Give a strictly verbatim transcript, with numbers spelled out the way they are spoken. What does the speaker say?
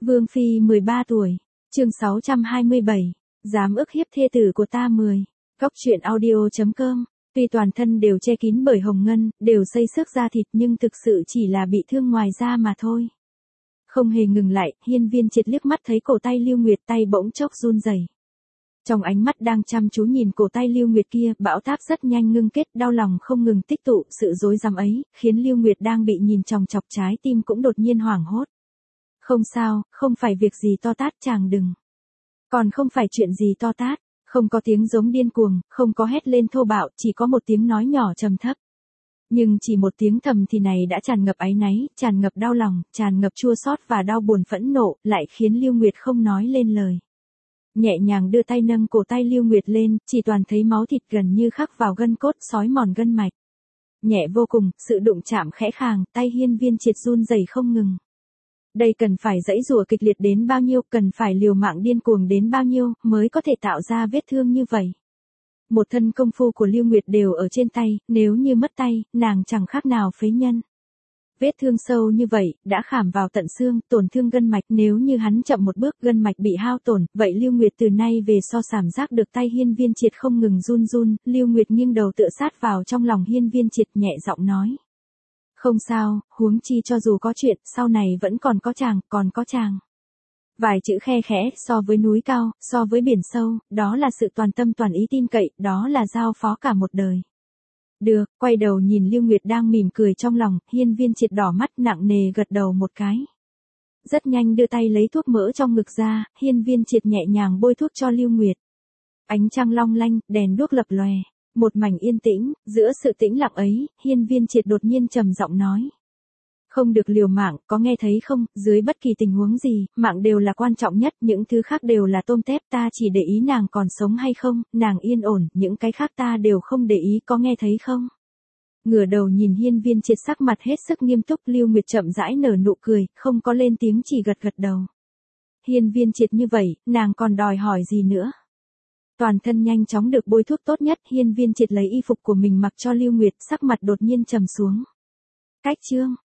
Vương Phi mười ba tuổi, chương sáu trăm hai mươi bảy, dám ức hiếp thê tử của ta mười. Góc truyện audio.com, tuy toàn thân đều che kín bởi hồng ngân, đều xây xước da thịt nhưng thực sự chỉ là bị thương ngoài da mà thôi. Không hề ngừng lại, Hiên Viên Triệt liếc mắt thấy cổ tay Lưu Nguyệt, tay bỗng chốc run rẩy. Trong ánh mắt đang chăm chú nhìn cổ tay Lưu Nguyệt kia, bão táp rất nhanh ngưng kết, đau lòng không ngừng tích tụ, sự rối rắm ấy, khiến Lưu Nguyệt đang bị nhìn chòng chọc trái tim cũng đột nhiên hoảng hốt. Không sao, không phải việc gì to tát, chàng đừng. Còn không phải chuyện gì to tát, không có tiếng giống điên cuồng, không có hét lên thô bạo, chỉ có một tiếng nói nhỏ trầm thấp. Nhưng chỉ một tiếng thầm thì này đã tràn ngập áy náy, tràn ngập đau lòng, tràn ngập chua xót và đau buồn phẫn nộ, lại khiến Lưu Nguyệt không nói lên lời. Nhẹ nhàng đưa tay nâng cổ tay Lưu Nguyệt lên, chỉ toàn thấy máu thịt gần như khắc vào gân cốt, xói mòn gân mạch. Nhẹ vô cùng, sự đụng chạm khẽ khàng, tay Hiên Viên Triệt run rẩy không ngừng. Đây cần phải giãy giụa kịch liệt đến bao nhiêu, cần phải liều mạng điên cuồng đến bao nhiêu, mới có thể tạo ra vết thương như vậy. Một thân công phu của Lưu Nguyệt đều ở trên tay, nếu như mất tay, nàng chẳng khác nào phế nhân. Vết thương sâu như vậy, đã khảm vào tận xương, tổn thương gân mạch, nếu như hắn chậm một bước gân mạch bị hao tổn, vậy Lưu Nguyệt từ nay về so cảm giác được tay Hiên Viên Triệt không ngừng run run, Lưu Nguyệt nghiêng đầu tựa sát vào trong lòng Hiên Viên Triệt, nhẹ giọng nói. Không sao, huống chi cho dù có chuyện, sau này vẫn còn có chàng, còn có chàng. Vài chữ khe khẽ, so với núi cao, so với biển sâu, đó là sự toàn tâm toàn ý tin cậy, đó là giao phó cả một đời. Được, quay đầu nhìn Lưu Nguyệt đang mỉm cười trong lòng, Hiên Viên Triệt đỏ mắt nặng nề gật đầu một cái. Rất nhanh đưa tay lấy thuốc mỡ trong ngực ra, Hiên Viên Triệt nhẹ nhàng bôi thuốc cho Lưu Nguyệt. Ánh trăng long lanh, đèn đuốc lập lòe, một mảnh yên tĩnh, giữa sự tĩnh lặng ấy, Hiên Viên Triệt đột nhiên trầm giọng nói. Không được liều mạng, có nghe thấy không, dưới bất kỳ tình huống gì, mạng đều là quan trọng nhất, những thứ khác đều là tôm tép, ta chỉ để ý nàng còn sống hay không, nàng yên ổn, những cái khác ta đều không để ý, có nghe thấy không? Ngửa đầu nhìn Hiên Viên Triệt sắc mặt hết sức nghiêm túc, Lưu Nguyệt chậm rãi nở nụ cười, không có lên tiếng chỉ gật gật đầu. Hiên Viên Triệt như vậy, nàng còn đòi hỏi gì nữa? Toàn thân nhanh chóng được bôi thuốc tốt nhất, Hiên Viên Triệt lấy y phục của mình mặc cho Lưu Nguyệt, sắc mặt đột nhiên trầm xuống. Cách chương